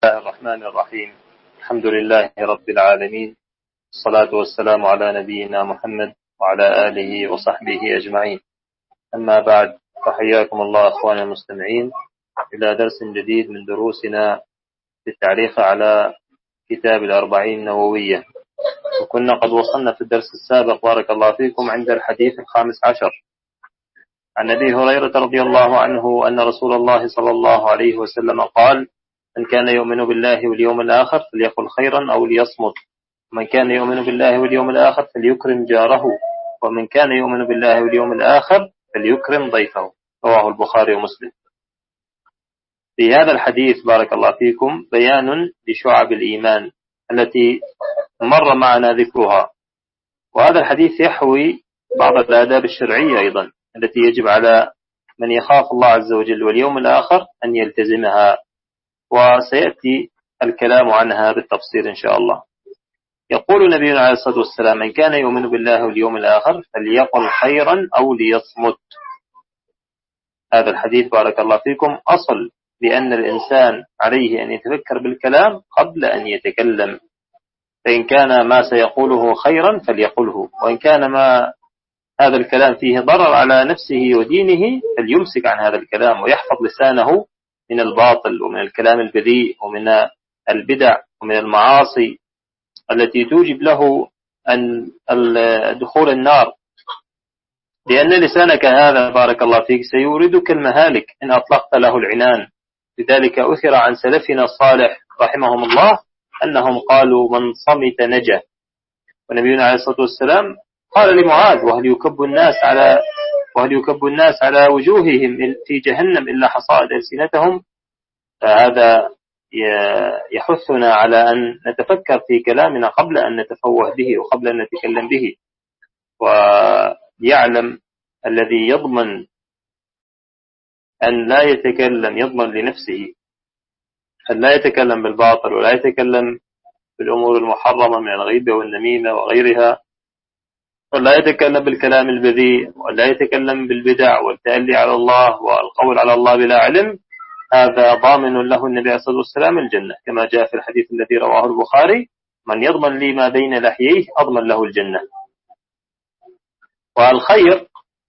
الله الرحمن الرحيم. الحمد لله رب العالمين، الصلاة والسلام على نبينا محمد وعلى آله وصحبه أجمعين. أما بعد، فحياكم الله أخواني المستمعين إلى درس جديد من دروسنا في التعليق على كتاب الأربعين النووية. وكنا قد وصلنا في الدرس السابق بارك الله فيكم عند الحديث 15 عن أبي هريرة رضي الله عنه أن رسول الله صلى الله عليه وسلم قال: من كان يؤمن بالله واليوم الآخر فليقل خيرا أو ليصمت، ومن كان يؤمن بالله واليوم الآخر فليكرم جاره، ومن كان يؤمن بالله واليوم الآخر فليكرم ضيفه. رواه البخاري ومسلم. في هذا الحديث بارك الله فيكم بيان لشعب الإيمان التي مر معنا ذكرها، وهذا الحديث يحوي بعض الآداب الشرعية أيضا التي يجب على من يخاف الله عز وجل واليوم الآخر أن يلتزمها، وسيأتي الكلام عنها بالتفصيل إن شاء الله. يقول نبينا عليه الصلاة والسلام: من كان يؤمن بالله واليوم الآخر فليقل خيرا أو ليصمت. هذا الحديث بارك الله فيكم أصل بأن الإنسان عليه أن يتفكر بالكلام قبل أن يتكلم، فإن كان ما سيقوله خيرا فليقله، وإن كان ما هذا الكلام فيه ضرر على نفسه ودينه فليمسك عن هذا الكلام ويحفظ لسانه من الباطل ومن الكلام البذيء ومن البدع ومن المعاصي التي توجب له أن دخول النار، لأن لسانك هذا بارك الله فيك سيوردك المهالك إن أطلقت له العنان. لذلك أثر عن سلفنا الصالح رحمهم الله أنهم قالوا: من صمت نجا. ونبينا عليه الصلاة والسلام قال لمعاذ: وهل يكب الناس على وجوههم في جهنم إلا حصائد ألسنتهم. فهذا يحثنا على أن نتفكر في كلامنا قبل أن نتفوه به وقبل أن نتكلم به. ويعلم الذي يضمن أن لا يتكلم، يضمن لنفسه أن لا يتكلم بالباطل ولا يتكلم بالأمور المحرمة من الغيبة والنميمة وغيرها، ولا يتكلم بالكلام البذيء، ولا يتكلم بالبدع والتألي على الله والقول على الله بلا علم. هذا ضامن له النبي عليه الصلاة والسلام الجنة، كما جاء في الحديث الذي رواه البخاري: من يضمن لي ما بين لحييه أضمن له الجنة. والخير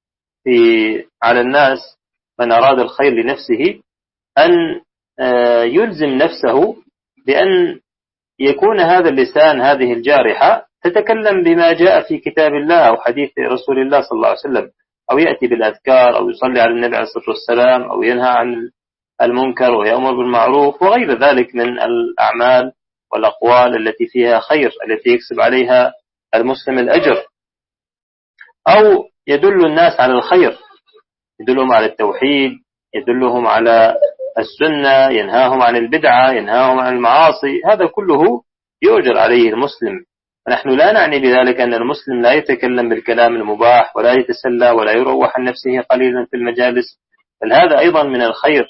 على الناس من أراد الخير لنفسه أن يلزم نفسه بأن يكون هذا اللسان، هذه الجارحة، تتكلم بما جاء في كتاب الله أو حديث رسول الله صلى الله عليه وسلم، أو يأتي بالأذكار، أو يصلي على النبي عليه الصلاة والسلام، أو ينهى عن المنكر ويأمر بالمعروف وغير ذلك من الأعمال والأقوال التي فيها خير، التي يكسب عليها المسلم الأجر، أو يدل الناس على الخير، يدلهم على التوحيد، يدلهم على السنة، ينهاهم عن البدعة، ينهاهم عن المعاصي. هذا كله يؤجر عليه المسلم. ونحن لا نعني بذلك أن المسلم لا يتكلم بالكلام المباح ولا يتسلى ولا يروح عن نفسه قليلا في المجالس، بل هذا أيضا من الخير.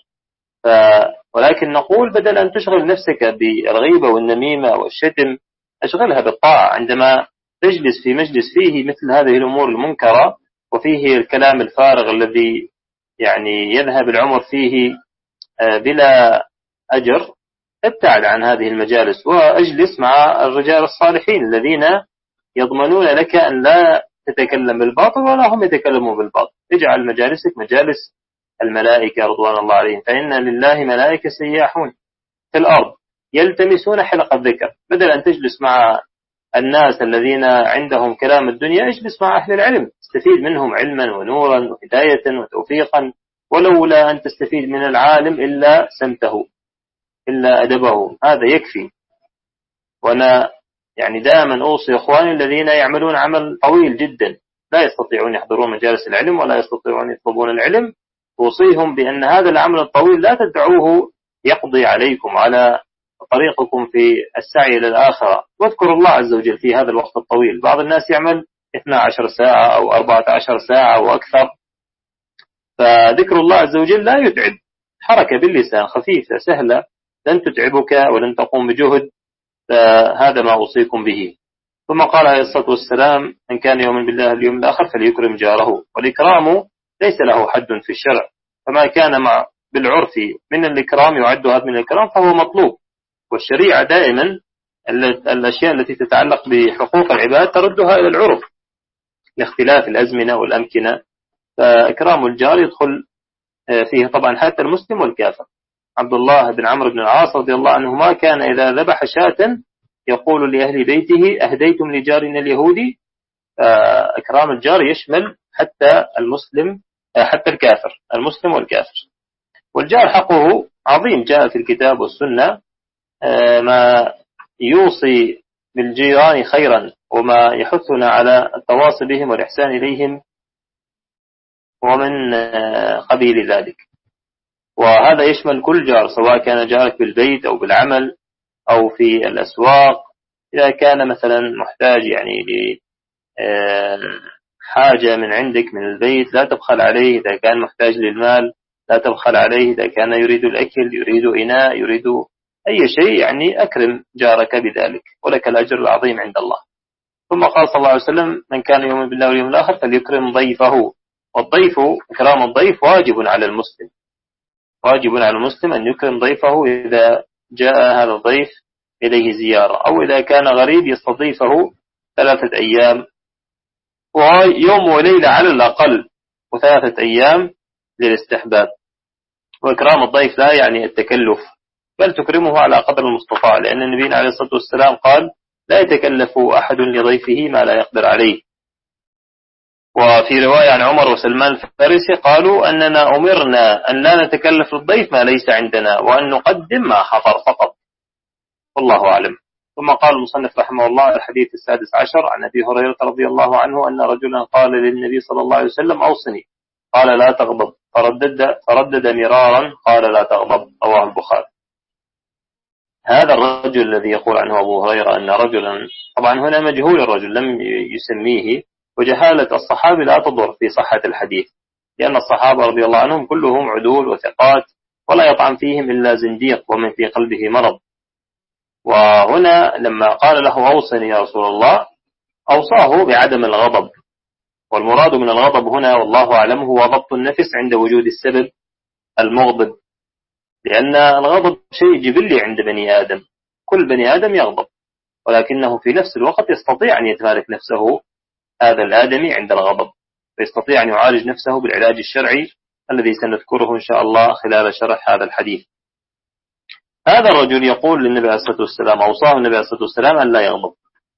ولكن نقول: بدل أن تشغل نفسك بالغيبة والنميمة والشتم، أشغلها بالطاعة. عندما تجلس في مجلس فيه مثل هذه الأمور المنكرة وفيه الكلام الفارغ الذي يذهب العمر فيه بلا أجر، ابتعد عن هذه المجالس وأجلس مع الرجال الصالحين الذين يضمنون لك أن لا تتكلم بالباطل ولا هم يتكلموا بالباطل. اجعل مجالسك مجالس الملائكة رضوان الله عليهم، فإن لله ملائكة سياحون في الأرض يلتمسون حلق الذكر. بدل أن تجلس مع الناس الذين عندهم كلام الدنيا، اجلس مع أهل العلم، استفيد منهم علما ونورا وهداية وتوفيقا، ولولا أن تستفيد من العالم إلا سمته إلا أدبه، هذا يكفي. وأنا دائما أوصي إخواني الذين يعملون عمل طويل جدا لا يستطيعون يحضرون مجالس العلم ولا يستطيعون يطلبون العلم، أوصيهم بأن هذا العمل الطويل لا تدعوه يقضي عليكم على طريقكم في السعي إلى الآخرة، واذكروا الله عز وجل في هذا الوقت الطويل. بعض الناس يعمل 12 ساعة أو 14 ساعة وأكثر، فذكر الله عز وجل لا يتعب، حركة باللسان خفيفة سهلة لن تتعبك ولن تقوم بجهد. فهذا ما أوصيكم به. ثم قال عليه الصلاة والسلام: من كان يؤمن بالله واليوم الآخر فليكرم جاره. والإكرام ليس له حد في الشرع، فما كان بالعرف من الإكرام يعد هذا من الإكرام فهو مطلوب. والشريعة دائما الأشياء التي تتعلق بحقوق العباد تردها إلى العرف لاختلاف الأزمنة والأمكنة. فإكرام الجار يدخل فيه طبعا حتى المسلم والكافر. عبد الله بن عمرو بن العاص رضي الله عنهما كان إذا ذبح شاة يقول لأهل بيته: أهديتم لجارنا اليهودي. إكرام الجار يشمل حتى المسلم حتى الكافر، المسلم والكافر. والجار حقه عظيم، جاء في الكتاب والسنة ما يوصي بالجيران خيرا وما يحثنا على التواصي بهم والإحسان إليهم ومن قبيل ذلك. وهذا يشمل كل جار، سواء كان جارك بالبيت أو بالعمل أو في الأسواق. إذا كان مثلا محتاج يعني لحاجة من عندك من البيت لا تبخل عليه. إذا كان محتاج للمال لا تبخل عليه. إذا كان يريد الأكل، يريد إناء، يريد أي شيء، يعني أكرم جارك بذلك ولك الأجر العظيم عند الله. ثم قال صلى الله عليه وسلم: من كان يؤمن بالله واليوم الآخر فليكرم ضيفه. والضيف، إكرام الضيف واجب على المسلم، واجب على المسلم أن يكرم ضيفه إذا جاء هذا الضيف إليه زيارة، أو إذا كان غريب يستضيفه 3 أيام ويوم وليلة على الأقل، و3 أيام للاستحباب. وإكرام الضيف لا يعني التكلف، بل تكرمه على قدر المستطاع، لأن النبي عليه الصلاة والسلام قال: لا يتكلف أحد لضيفه ما لا يقدر عليه. وفي رواية عن عمر وسلمان الفارسي قالوا: أننا أمرنا أن لا نتكلف للضيف ما ليس عندنا، وأن نقدم ما حضر فقط. والله أعلم. ثم قال المصنف رحمه الله: الحديث 16 عن أبي هريرة رضي الله عنه أن رجلا قال للنبي صلى الله عليه وسلم: أوصني. قال: لا تغضب. فردد مرارا قال: لا تغضب. رواه البخاري. هذا الرجل الذي يقول عنه أبو هريرة أن رجلا، طبعا هنا مجهول الرجل لم يسميه، وجهالة الصحابي لا تضر في صحة الحديث، لأن الصحابة رضي الله عنهم كلهم عدول وثقات، ولا يطعن فيهم إلا زنديق ومن في قلبه مرض. وهنا لما قال له: أوصني يا رسول الله، أوصاه بعدم الغضب. والمراد من الغضب هنا والله أعلم هو ضبط النفس عند وجود السبب المغضب، لأن الغضب شيء جبلي عند بني آدم، كل بني آدم يغضب، ولكنه في نفس الوقت يستطيع أن يتمالك نفسه هذا الآدمي عند الغضب، فيستطيع أن يعالج نفسه بالعلاج الشرعي الذي سنذكره إن شاء الله خلال شرح هذا الحديث. هذا الرجل يقول للنبي عليه الصلاة والسلام، أوصاه النبي عليه الصلاة والسلام أن لا يغضب.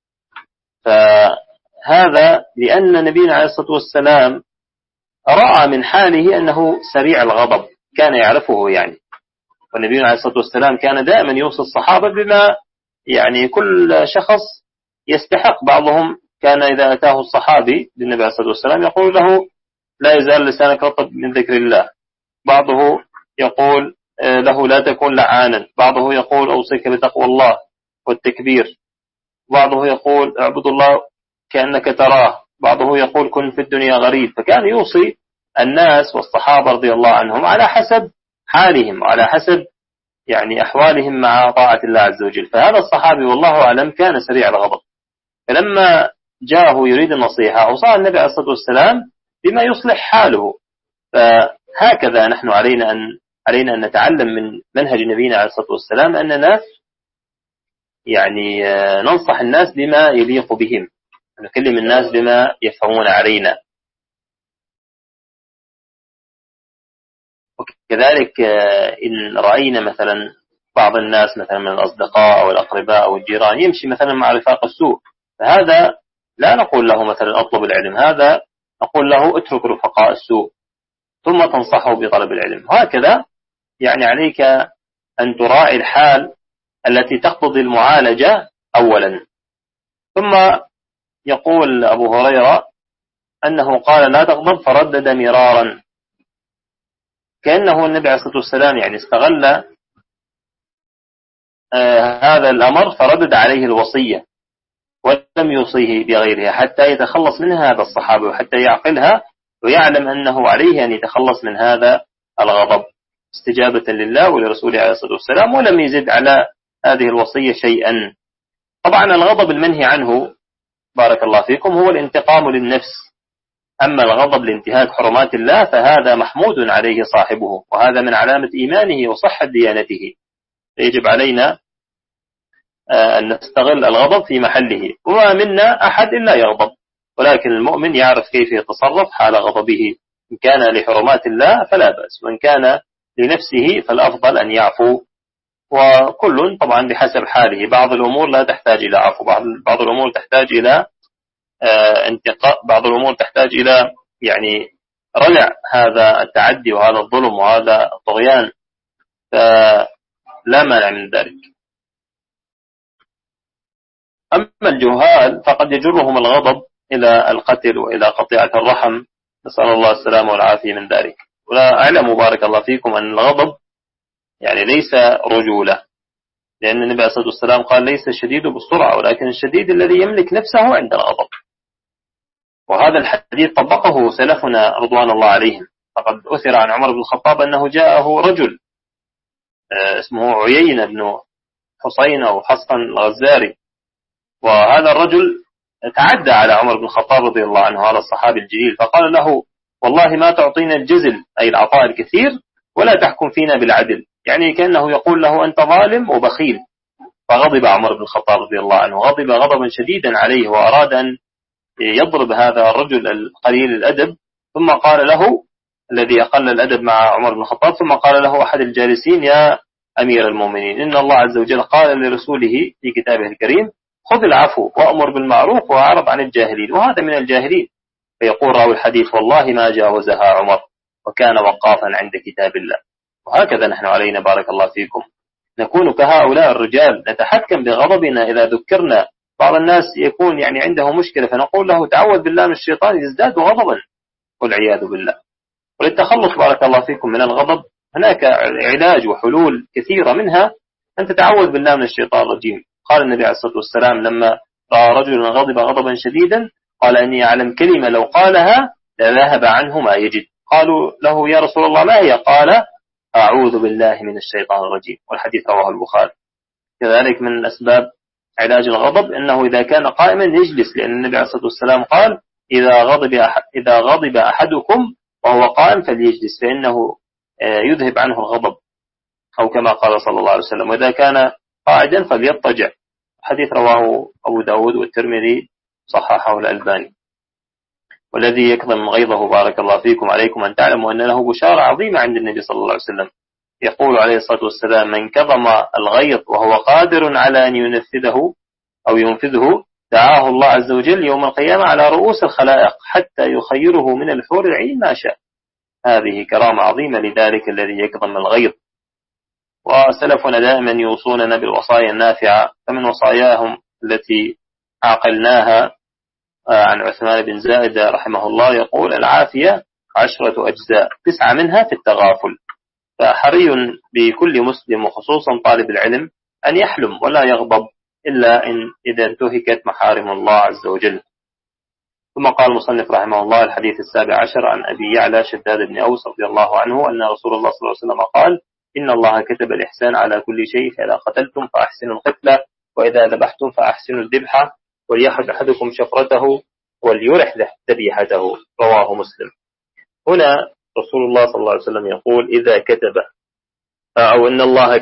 فهذا لأن نبينا عليه الصلاة والسلام رأى من حاله أنه سريع الغضب، كان يعرفه يعني. والنبي عليه الصلاة والسلام كان دائما يوصي الصحابة بما يعني كل شخص يستحق. بعضهم كان إذا أتاه الصحابي للنبي عليه الصلاة والسلام يقول له: لا يزال لسانك رطب من ذكر الله. بعضه يقول له: لا تكون لعانا. بعضه يقول: أوصيك بتقوى الله والتكبير. بعضه يقول: اعبد الله كأنك تراه. بعضه يقول: كن في الدنيا غريب. فكان يوصي الناس والصحابة رضي الله عنهم على حسب حالهم وعلى حسب يعني أحوالهم مع طاعة الله عز وجل. فهذا الصحابي والله أعلم كان سريع الغضب، فلما جاءه يريد النصيحة أوصى النبي عليه الصلاة والسلام بما يصلح حاله. فهكذا نحن علينا أن نتعلم من منهج نبينا عليه الصلاة والسلام أننا يعني ننصح الناس بما يليق بهم، نكلم الناس بما يفهمون علينا. وكذلك إن رأينا مثلا بعض الناس مثلا من الأصدقاء أو الأقرباء أو الجيران يمشي مثلا مع رفاق السوء، فهذا لا نقول له مثلا أطلب العلم، هذا نقول له اترك رفقاء السوء ثم تنصحه بطلب العلم. وهكذا يعني عليك أن تراعي الحال التي تقتضي المعالجة أولا. ثم يقول أبو هريرة أنه قال: لا تغضب، فردد مرارا، كأنه النبي عليه الصلاة والسلام يعني استغل هذا الأمر فردد عليه الوصية ولم يوصيه بغيرها حتى يتخلص منها هذا الصحابي، وحتى يعقلها ويعلم أنه عليه أن يتخلص من هذا الغضب استجابة لله ولرسوله عليه الصلاة والسلام، ولم يزد على هذه الوصية شيئا. طبعا الغضب المنهي عنه بارك الله فيكم هو الانتقام للنفس، أما الغضب لانتهاك حرمات الله فهذا محمود عليه صاحبه، وهذا من علامة إيمانه وصحة ديانته. يجب علينا أن نستغل الغضب في محله. وما منا أحد إلا يغضب، ولكن المؤمن يعرف كيف يتصرف حال غضبه. إن كان لحرمات الله فلا بأس، وإن كان لنفسه فالأفضل أن يعفو، وكل طبعا بحسب حاله. بعض الأمور لا تحتاج إلى عفو، بعض الأمور تحتاج إلى انتقاء، بعض الأمور تحتاج إلى يعني ردع هذا التعدي وهذا الظلم وهذا الطغيان، فلا مانع من ذلك. أما الجهال فقد يجرهم الغضب إلى القتل وإلى قطيعة الرحم، نسأل الله السلامة والعافية من ذلك. ولا أعلم بارك الله فيكم أن الغضب يعني ليس رجولة، لأن النبي عليه الصلاة والسلام قال ليس الشديد بالسرعة، ولكن الشديد الذي يملك نفسه عند الغضب. وهذا الحديث طبقه سلفنا رضوان الله عليهم. فقد أثر عن عمر بن الخطاب أنه جاءه رجل اسمه عيينة بن حسين أو حصن الغزاري، وهذا الرجل تعدى على عمر بن الخطاب رضي الله عنه، على الصحابي الجليل، فقال له والله ما تعطينا الجزل أي العطاء الكثير ولا تحكم فينا بالعدل، يعني كأنه يقول له أنت ظالم وبخيل. فغضب عمر بن الخطاب رضي الله عنه، غضب غضبا شديدا عليه، وأراد أن يضرب هذا الرجل القليل الأدب. ثم قال له الذي أقل الأدب مع عمر بن الخطاب، ثم قال له أحد الجالسين يا أمير المؤمنين، إن الله عز وجل قال لرسوله في كتابه الكريم خذ العفو وأمر بالمعروف وأعرض عن الجاهلين، وهذا من الجاهلين. فيقول راوي الحديث والله ما جاوزها عمر وكان وقافا عند كتاب الله. وهكذا نحن علينا بارك الله فيكم نكون كهؤلاء الرجال، نتحكم بغضبنا إذا ذكرنا. بعض الناس يكون يعني عنده مشكلة فنقول له تعوذ بالله من الشيطان، يزداد غضبا والعياذ بالله. وللتخلص بارك الله فيكم من الغضب هناك علاج وحلول كثيرة، منها أن تتعوذ بالله من الشيطان الرجيم. قال النبي عليه الصلاة والسلام لما رأى رجلا غضب غضبا شديدا قال إني أعلم كلمة لو قالها لذهب عنه ما يجد. قالوا له يا رسول الله ما هي؟ قال أعوذ بالله من الشيطان الرجيم، والحديث رواه البخاري. كذلك من أسباب علاج الغضب أنه إذا كان قائما يجلس، لأن النبي عليه الصلاة والسلام قال إذا غضب أحدكم وهو قائم فليجلس فإنه يذهب عنه الغضب، أو كما قال صلى الله عليه وسلم. وإذا كان قاعدا فليضطجع. حديث رواه أبو داود والترمذي صححه الألباني. والذي يكظم غيظه بارك الله فيكم عليكم أن تعلموا أن له بشارة عظيمة عند النبي صلى الله عليه وسلم. يقول عليه الصلاة والسلام من كظم الغيظ وهو قادر على أن ينفذه دعاه الله عز وجل يوم القيامة على رؤوس الخلائق حتى يخيره من الحور العين ما شاء. هذه كرامة عظيمة لذلك الذي يكظم الغيظ. وسلفنا دائما يوصوننا بالوصايا النافعة، فمن وصاياهم التي عقلناها عن عثمان بن زائدة رحمه الله يقول العافية 10 أجزاء 9 منها في التغافل. فحري بكل مسلم وخصوصا طالب العلم أن يحلم ولا يغضب إلا إذا انتهكت محارم الله عز وجل. ثم قال المصنف رحمه الله الحديث 17 عن أبي يعلى شداد بن أوس رضي الله عنه أن رسول الله صلى الله عليه وسلم قال إن الله كتب الإحسان على كل شيء، فإذا قتلتم فأحسنوا القتلة، وإذا ذبحتم فأحسنوا الذبحة، وليأخذ أحدكم شفرته وليرح ذبيحته. رواه مسلم. هنا رسول الله صلى الله عليه وسلم يقول إذا كتب، أو إن الله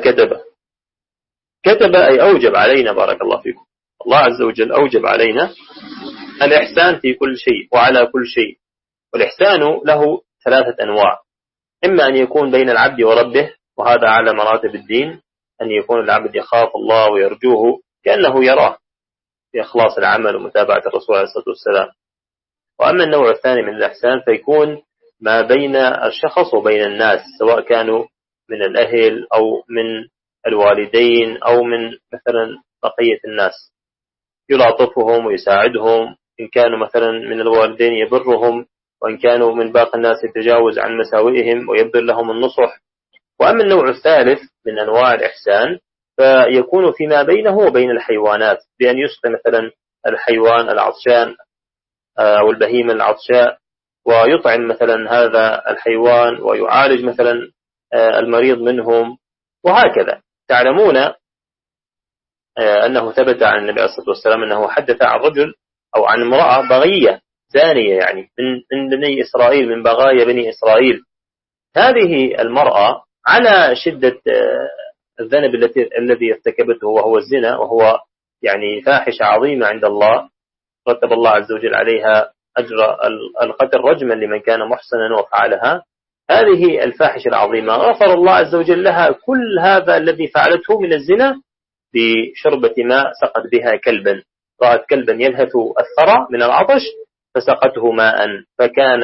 كتب أي أوجب علينا بارك الله فيكم. الله عز وجل أوجب علينا الإحسان في كل شيء وعلى كل شيء. والإحسان له 3 أنواع، إما أن يكون بين العبد وربه، وهذا على مراتب الدين، أن يكون العبد يخاف الله ويرجوه كأنه يراه في إخلاص العمل ومتابعة الرسول عليه الصلاة والسلام. وأما النوع الثاني من الإحسان فيكون ما بين الشخص وبين الناس، سواء كانوا من الأهل أو من الوالدين أو من مثلا بقية الناس، يلاطفهم ويساعدهم. إن كانوا مثلا من الوالدين يبرهم، وإن كانوا من باقي الناس يتجاوز عن مساوئهم ويبذل لهم النصح. وأما النوع الثالث من أنواع الإحسان فيكون فيما بينه وبين الحيوانات، بأن يسقي مثلا الحيوان العطشان أو البهيمة العطشاء ويطعم مثلا هذا الحيوان ويعالج مثلا المريض منهم، وهكذا. تعلمون أنه ثبت عن النبي عليه الصلاة والسلام أنه حدث عن رجل أو عن امرأة بغية زانية، يعني من بني إسرائيل، من بغايا بني إسرائيل. هذه المرأة على شدة الذنب الذي ارتكبته وهو الزنا، وهو يعني فاحشة عظيمة عند الله، رتب الله عز وجل عليها أجر القتل رجما لمن كان محصنا وفعلها. هذه الفاحشة العظيمة غفر الله عز وجل لها كل هذا الذي فعلته من الزنا بشربة ماء سقت بها كلبا، رأت كلبا يلهث الثرى من العطش فسقته ماء، فكان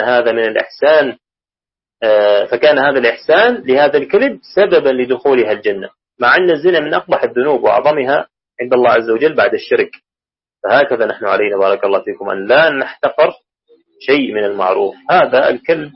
هذا الإحسان لهذا الكلب سببا لدخولها الجنة، مع أن الزنا من أقبح الذنوب وأعظمها عند الله عز وجل بعد الشرك. فهكذا نحن علينا بارك الله فيكم أن لا نحتقر شيء من المعروف. هذا الكلب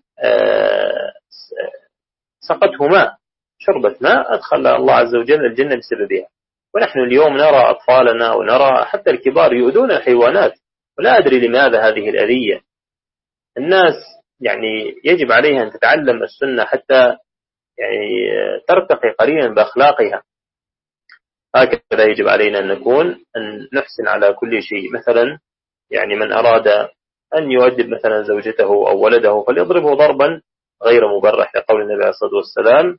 سقته ماء، شربة ماء أدخل الله عز وجل الجنة بسببها. ونحن اليوم نرى أطفالنا ونرى حتى الكبار يؤذون الحيوانات، ولا أدري لماذا هذه الأذية. الناس يعني يجب عليها أن تتعلم السنة حتى يعني ترتقي قليلا بأخلاقها. هكذا يجب علينا أن نحسن على كل شيء. مثلا يعني من أراد أن يؤدب مثلا زوجته أو ولده فليضربه ضربا غير مبرح، لقول النبي عليه الصلاة والسلام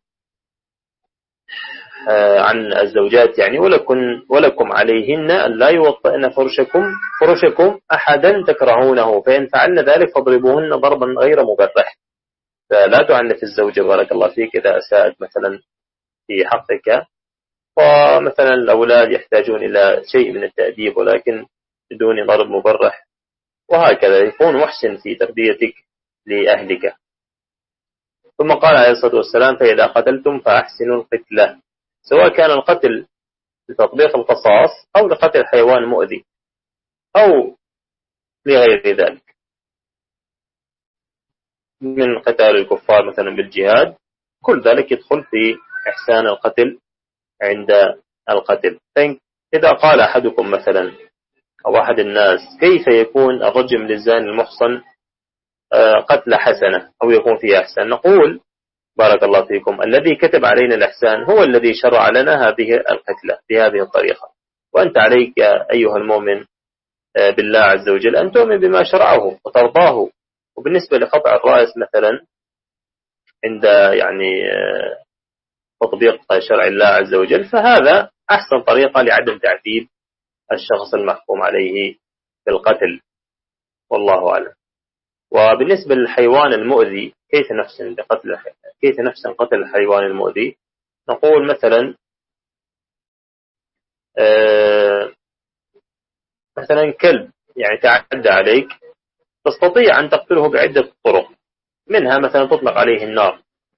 عن الزوجات يعني ولكم عليهن أن لا يوطئن فرشكم أحدا تكرهونه، فإن فعلن ذلك فاضربوهن ضربا غير مبرح. فلا تعنف الزوجة بارك الله فيك إذا أساءت مثلا في حقك. ومثلا الأولاد يحتاجون إلى شيء من التأديب ولكن بدون ضرب مبرح، وهكذا يكون محسن في تربيتك لأهلك. ثم قال عليه الصلاة والسلام فإذا قتلتم فأحسنوا القتلة، سواء كان القتل لتطبيق القصاص أو لقتل حيوان مؤذي أو لغير ذلك من قتال الكفار مثلا بالجهاد، كل ذلك يدخل في إحسان القتل عند القتل. إذا قال أحدكم مثلا أو أحد الناس كيف يكون الرجم للزاني المحصن قتل حسنة أو يكون فيها إحسان، نقول بارك الله فيكم الذي كتب علينا الإحسان هو الذي شرع لنا هذه القتلة بهذه الطريقة، وأنت عليك أيها المؤمن بالله عز وجل أن تؤمن بما شرعه وترضاه. وبالنسبة لقطع الرأس مثلا عند يعني تطبيق شرع الله عز وجل فهذا أحسن طريقة لعدم تعذيب الشخص المحكوم عليه بالقتل، والله أعلم. وبالنسبة للحيوان المؤذي كيف نحسن قتل الحيوان المؤذي، نقول مثلا مثلا كلب يعني تعدى عليك تستطيع أن تقتله بعدة طرق، منها مثلا تطلق عليه النار،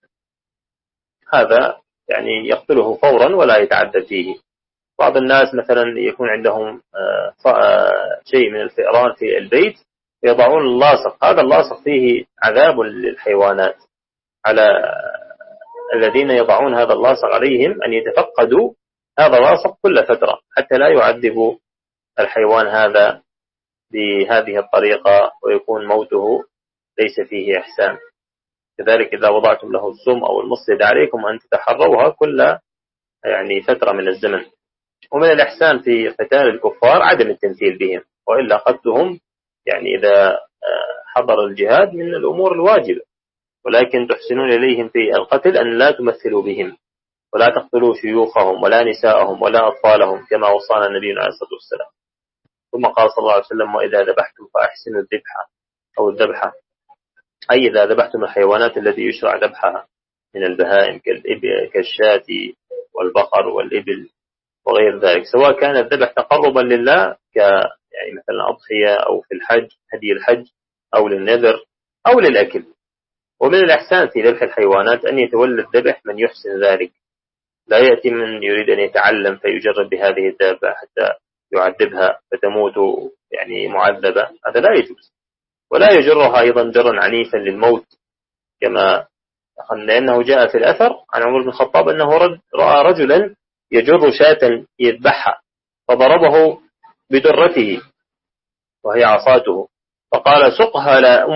هذا يعني يقتله فورا ولا يتعدى فيه. بعض الناس مثلا يكون عندهم شيء من الفئران في البيت يضعون اللاصق، هذا اللاصق فيه عذاب للحيوانات، على الذين يضعون هذا اللاصق عليهم أن يتفقدوا هذا اللاصق كل فترة حتى لا يعذبوا الحيوان هذا بهذه الطريقة ويكون موته ليس فيه إحسان. كذلك إذا وضعتم له السم أو المصيد عليكم أن تتحروها كل يعني فترة من الزمن. ومن الإحسان في قتال الكفار عدم التمثيل بهم، وإلا قتلهم يعني إذا حضر الجهاد من الأمور الواجبة، ولكن تحسنون إليهم في القتل أن لا تمثلوا بهم ولا تقتلوا شيوخهم ولا نساءهم ولا أطفالهم كما وصانا النبي عليه الصلاة والسلام. ثم قال صلى الله عليه وسلم وإذا ذبحتم فأحسنوا الذبحة أو الذبحة، أي إذا ذبحتم الحيوانات التي يشرع ذبحها من البهائم كالشاة والبقر والإبل وغير ذلك، سواء كان الذبح تقربا لله يعني مثلا أضحية أو في الحج هدي الحج أو للنذر أو للأكل. ومن الإحسان في ذبح الحيوانات أن يتولى الذبح من يحسن ذلك، لا يأتي من يريد أن يتعلم فيجرب بهذه الدابة حتى يعذبها فتموت يعني معذبة، هذا لا يجوز. ولا يجرها أيضا جرا عنيفا للموت، كما لأنه جاء في الأثر عن عمر بن الخطاب أنه رأى رجلا يجر شاة يذبحها فضربه بدرته وهي عصاته فقال سقها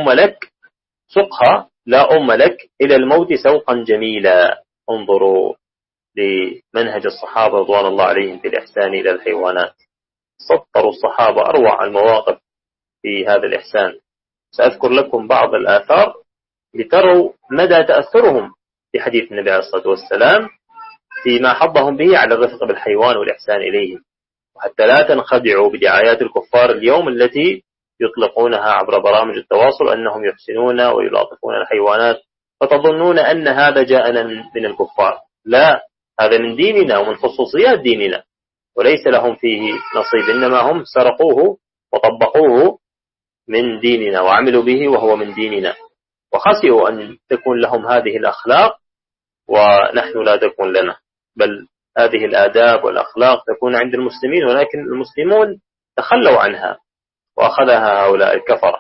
لا أم لك إلى الموت سوقا جميلا. انظروا لمنهج الصحابة رضوان الله عليهم في الإحسان إلى الحيوانات، سطروا الصحابة أروع المواقف في هذا الإحسان. سأذكر لكم بعض الآثار لتروا مدى تأثرهم في حديث النبي عليه الصلاة والسلام فيما حضهم به على الرفق بالحيوان والإحسان إليهم، وحتى لا تنخدعوا بدعايات الكفار اليوم التي يطلقونها عبر برامج التواصل أنهم يحسنون ويلاطفون الحيوانات، فتظنون أن هذا جاءنا من الكفار. لا، هذا من ديننا ومن خصوصيات ديننا، وليس لهم فيه نصيب، إنما هم سرقوه وطبقوه من ديننا وعملوا به وهو من ديننا، وخسئوا أن تكون لهم هذه الأخلاق ونحن لا تكون لنا، بل هذه الآداب والأخلاق تكون عند المسلمين، ولكن المسلمون تخلوا عنها وأخذها هؤلاء الكفرة.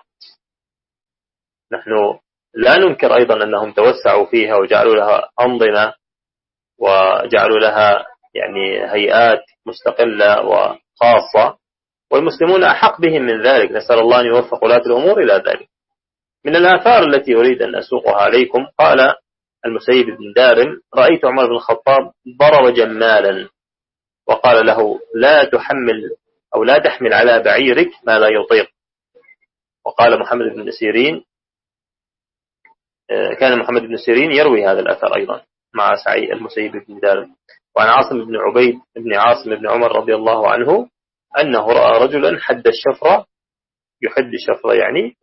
نحن لا ننكر أيضا أنهم توسعوا فيها وجعلوا لها أنظمة وجعلوا لها يعني هيئات مستقلة وخاصة، والمسلمون أحق بهم من ذلك، نسأل الله أن يوفق ولاة الأمور إلى ذلك. من الآثار التي أريد أن أسوقها عليكم، قال المسيب بن دارم: رأيت عمر بن الخطاب ضرب جمالا وقال له: لا تحمل أو لا تحمل على بعيرك ما لا يطيق. وقال محمد بن سيرين، كان محمد بن سيرين يروي هذا الأثر أيضا مع سعيد المسيب بن دارم. وعن عاصم بن عبيد بن عاصم بن عمر رضي الله عنه أنه رأى رجلا حد الشفرة، يحد الشفرة يعني،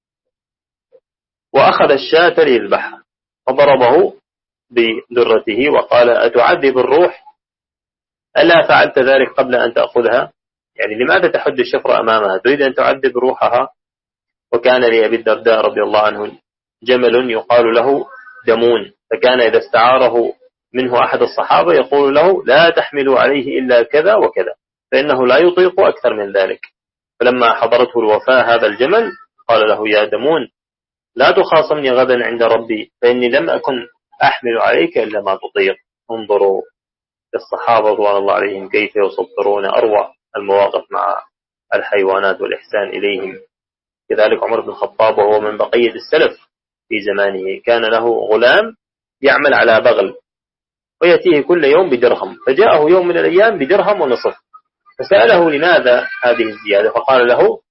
وأخذ الشاة ليذبحها فضربه بدرته وقال: أتعذب الروح؟ ألا فعلت ذلك قبل أن تأخذها؟ يعني لماذا تحد الشفرة أمامها؟ تريد أن تعذب روحها. وكان لأبي الدرداء رضي الله عنه جمل يقال له دمون، فكان إذا استعاره منه أحد الصحابة يقول له: لا تحملوا عليه إلا كذا وكذا، فإنه لا يطيق أكثر من ذلك. فلما حضرته الوفاة هذا الجمل قال له: يا دمون، لا تخاصمني غدا عند ربي، فإني لم أكن أحمل عليك إلا ما تطيق. انظروا للصحابة رضوان الله عليهم كيف يسطرون أروع المواقف مع الحيوانات والإحسان إليهم. كذلك عمر بن الخطاب وهو من بقية السلف في زمانه، كان له غلام يعمل على بغل ويأتيه كل يوم بدرهم، فجاءه يوم من الأيام بدرهم ونصف، فسأله: لماذا هذه الزيادة؟ فقال له: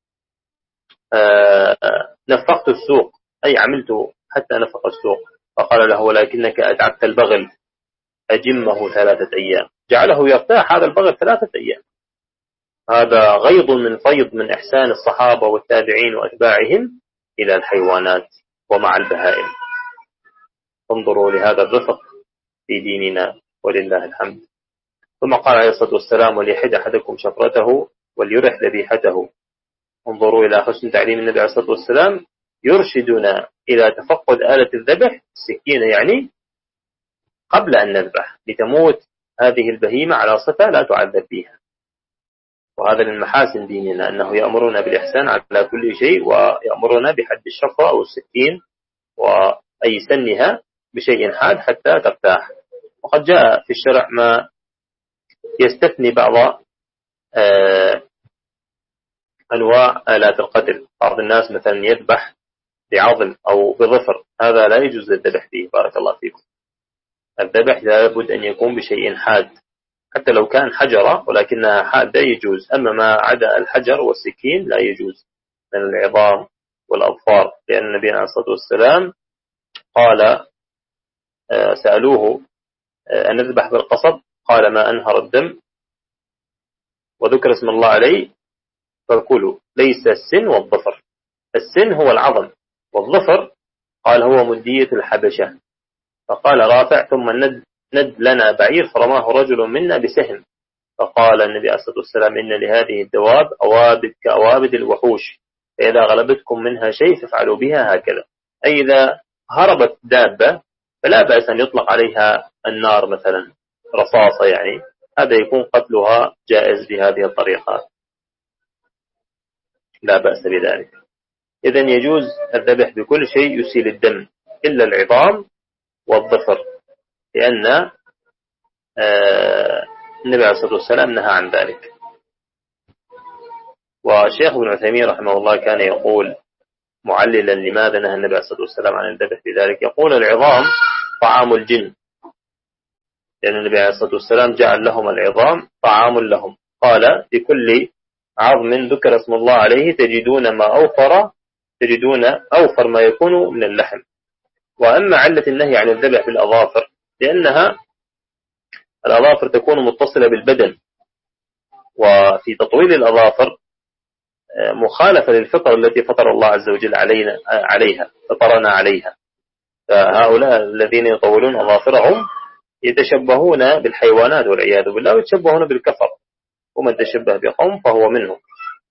نفقت السوق، أي عملت حتى نفق السوق. فقال له: ولكنك أتعبت البغل، أجمه 3 أيام. جعله يرتاح هذا البغل 3 أيام. هذا غيض من فيض من إحسان الصحابة والتابعين وأتباعهم إلى الحيوانات ومع البهائم. انظروا لهذا الرفق في ديننا ولله الحمد. ثم قال عليه الصلاة والسلام: وليحد أحدكم شفرته وليرح ذبيحته. انظروا إلى حسن تعليم النبي عليه الصلاة والسلام، يرشدنا إلى تفقد آلة الذبح، السكينة يعني، قبل أن نذبح، لتموت هذه البهيمة على صفة لا تعذب فيها. وهذا من محاسن ديننا، أنه يأمرنا بالإحسان على كل شيء، ويأمرنا بحد الشفرة أو السكين وأي سنها بشيء حاد حتى ترتاح. وقد جاء في الشرع ما يستثني بعض أنواع آلات القتل. بعض الناس مثلا يذبح بعظم أو بظفر، هذا لا يجوز الذبح فيه. بارك الله فيكم. الذبح لابد أن يكون بشيء حاد، حتى لو كان حجرة ولكنها حادة يجوز. أما ما عدا الحجر والسكين لا يجوز من العظام والأظفار، لأن النبي عليه الصلاة والسلام قال، سألوه أن نذبح بالقصب، قال: ما أنهر الدم وذكر اسم الله عليه فكلوا. ليس السن والظفر، السن هو العظم، والظفر قال هو مدية الحبشة. فقال رافع: ثم ند لنا بعير فرماه رجل منا بسهم، فقال النبي عليه الصلاة والسلام: إن لهذه الدواب أوابد كأوابد الوحوش، فإذا غلبتكم منها شيء فافعلوا بها هكذا. أي إذا هربت دابة فلا بأس أن يطلق عليها النار مثلا، رصاصة يعني، هذا يكون قتلها جائز بهذه الطريقة، لا بأس بذلك. إذن يجوز الذبح بكل شيء يسيل الدم إلا العظام والظفر، لأن النبي عليه الصلاة والسلام نهى عن ذلك. والشيخ ابن عثيمين رحمه الله كان يقول معللا لماذا نهى النبي عليه الصلاة والسلام عن الذبح بذلك، يقول: العظام طعام الجن، لأن النبي عليه الصلاة والسلام جعل لهم العظام طعام لهم. قال: بكل عظم ذكر اسم الله عليه تجدون أوفر ما يكون من اللحم. وأما علة النهي عن الذبح بالأظافر لأنها الأظافر تكون متصلة بالبدن، وفي تطويل الأظافر مخالفة للفطر التي فطر الله عز وجل عليها فطرنا عليها. فهؤلاء الذين يطولون أظافرهم يتشبهون بالحيوانات والعياذ بالله، ويتشبهون بالكفر، ومن تشبه بقوم فهو منهم.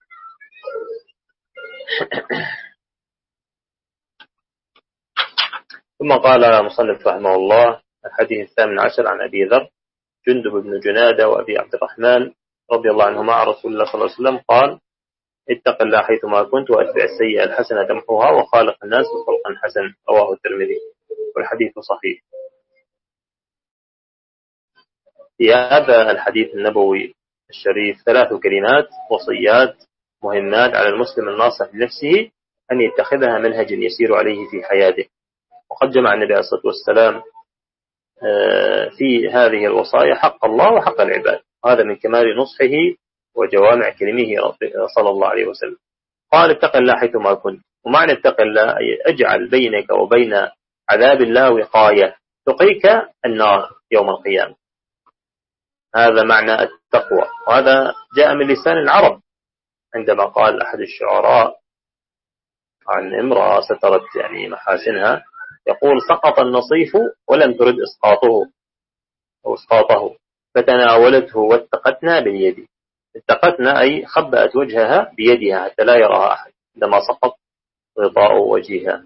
ثم قال مصنف رحمه الله: الحديث 18 عن أبي ذر جندب بن جنادة وأبي عبد الرحمن رضي الله عنهما عن رسول الله صلى الله عليه وسلم قال: اتق الله حيثما كنت وأتبع السيئة الحسنة تمحوها وخالق الناس بخلق حسن. رواه الترمذي، والحديث صحيح. في هذا الحديث النبوي الشريف 3 كلمات وصيات مهمات على المسلم الناصح لنفسه أن يتخذها منهجا يسير عليه في حياته. وقد جمع النبي عليه الصلاة والسلام في هذه الوصايا حق الله وحق العباد، هذا من كمال نصحه وجوامع كلمه صلى الله عليه وسلم. قال: اتق الله حيثما كنت. ومعنى اتق الله أي اجعل بينك وبين عذاب الله وقاية تقيك النار يوم القيامة. هذا معنى التقوى، وهذا جاء من لسان العرب عندما قال أحد الشعراء عن امرأة سترت محاسنها، يقول: سقط النصيف ولم ترد إسقاطه فتناولته واتقتنا باليد. اتقتنا أي خبأت وجهها بيدها حتى لا يراها أحد عندما سقط غطاء وجهها.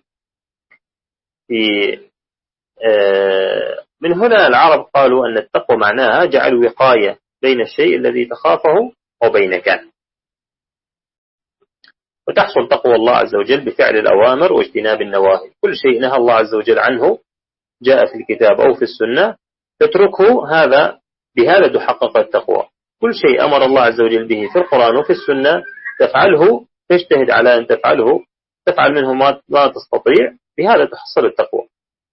من هنا العرب قالوا أن التقوى معناها جعل وقاية بين الشيء الذي تخافه وبينك. وتحصل تقوى الله عز وجل بفعل الأوامر واجتناب النواهي. كل شيء نهى الله عز وجل عنه جاء في الكتاب أو في السنة تتركه، بهذا تحقق التقوى. كل شيء أمر الله عز وجل به في القرآن وفي السنة تفعله، تجتهد على أن تفعله، تفعل منه ما تستطيع، بهذا تحصل التقوى،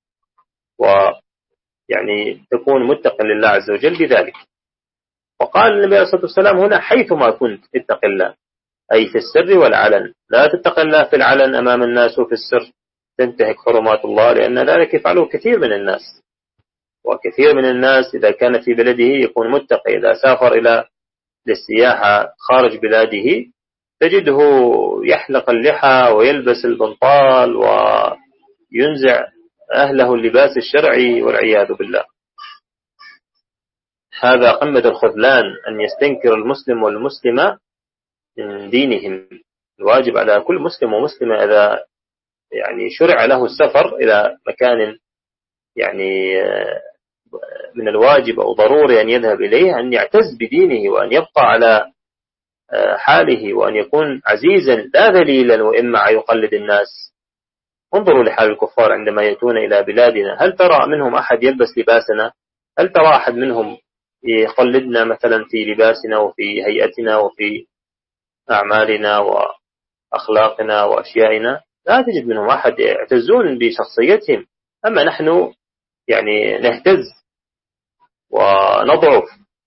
تكون متقا لله عز وجل بذلك. وقال النبي عليه الصلاة والسلام هنا: حيثما كنت اتق الله، أي في السر والعلن. لا تتق الله في العلن أمام الناس وفي السر تنتهك حرمات الله، لأن ذلك يفعله كثير من الناس. وكثير من الناس إذا كان في بلده يكون متقي، إذا سافر إلى للسياحة خارج بلاده تجده يحلق اللحى ويلبس البنطال وينزع أهله اللباس الشرعي والعياذ بالله. هذا قمة الخذلان، أن يستنكر المسلم والمسلمة من دينهم. الواجب على كل مسلم ومسلمة إذا شرع له السفر إلى مكان من الواجب أو ضروري أن يذهب إليه أن يعتز بدينه، وأن يبقى على حاله، وأن يكون عزيزا لا ذليلا وإما يقلد الناس. انظروا لحال الكفار عندما يأتون إلى بلادنا، هل ترى منهم أحد يلبس لباسنا؟ هل ترى أحد منهم يقلدنا مثلا في لباسنا وفي هيئتنا وفي أعمالنا وأخلاقنا وأشيائنا؟ لا تجد منهم أحد يعتزون بشخصيتهم. أما نحن نهتز ونضعف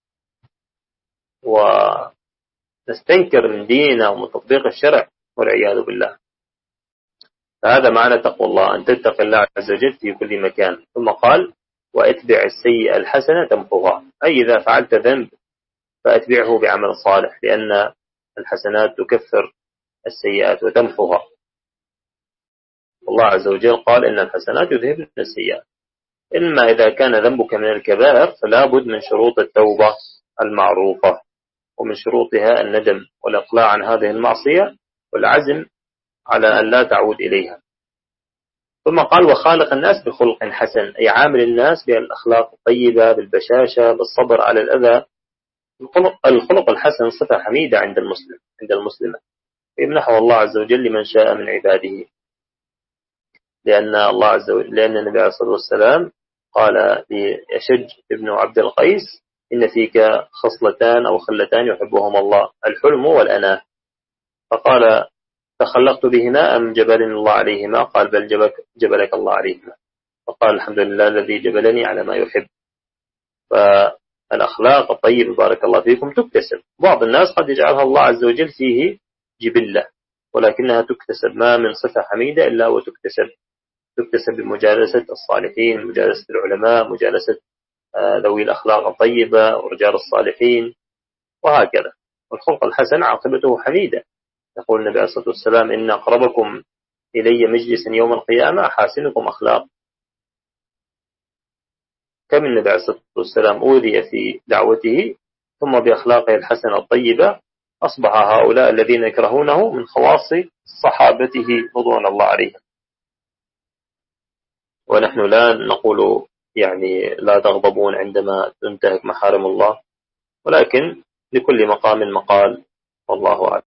ونستنكر من ديننا ومن تطبيق الشرع والعياذ بالله. فهذا معنى تقوى الله، أن تتق الله عز وجل في كل مكان. ثم قال: واتبع السيئة الحسنة تمحوها، أي إذا فعلت ذنب فأتبعه بعمل صالح، لأن الحسنات تكفر السيئات وتمحوها. الله عز وجل قال: إن الحسنات يذهبن السيئات. إما إذا كان ذنبك من الكبائر فلا بد من شروط التوبة المعروفة، ومن شروطها الندم والإقلاع عن هذه المعصية والعزم على أن لا تعود إليها. ثم قال: وخالق الناس بخلق حسن، أي عامل الناس بالأخلاق الطيبة، بالبشاشة، بالصبر على الأذى. الخلق الحسن صفة حميدة عند المسلمة، يمنحه الله عز وجل لمن شاء من عباده، لأن النبي عليه الصلاة والسلام قال ليشج ابن عبد القيس: إن فيك خصلتان أو خلتان يحبهما الله، الحلم والأناة. فقال: تخلقت بهما أم جبلني الله عليهما؟ قال: بل جبلك الله عليهما. فقال: الحمد لله الذي جبلني على ما يحب. فالأخلاق الطيبة بارك الله فيكم تكتسب. بعض الناس قد يجعلها الله عز وجل فيه جبلة، ولكنها تكتسب. ما من صفة حميدة إلا وتكتسب بمجالسة الصالحين، مجالسة العلماء، مجالسة ذوي الأخلاق الطيبة ورجال الصالحين وهكذا. والخلق الحسن عاقبته حميدة. يقول النبي عليه الصلاة والسلام إن أقربكم إلي مجلسا يوم القيامة أحاسنكم أخلاق. كم النبي عليه الصلاة والسلام أوذي في دعوته ثم بأخلاقه الحسنة الطيبة أصبح هؤلاء الذين يكرهونه من خواص صحابته رضوان الله عليهم. ونحن لا نقول يعني لا تغضبون عندما تنتهك محارم الله، ولكن لكل مقام مقال، والله أعلم.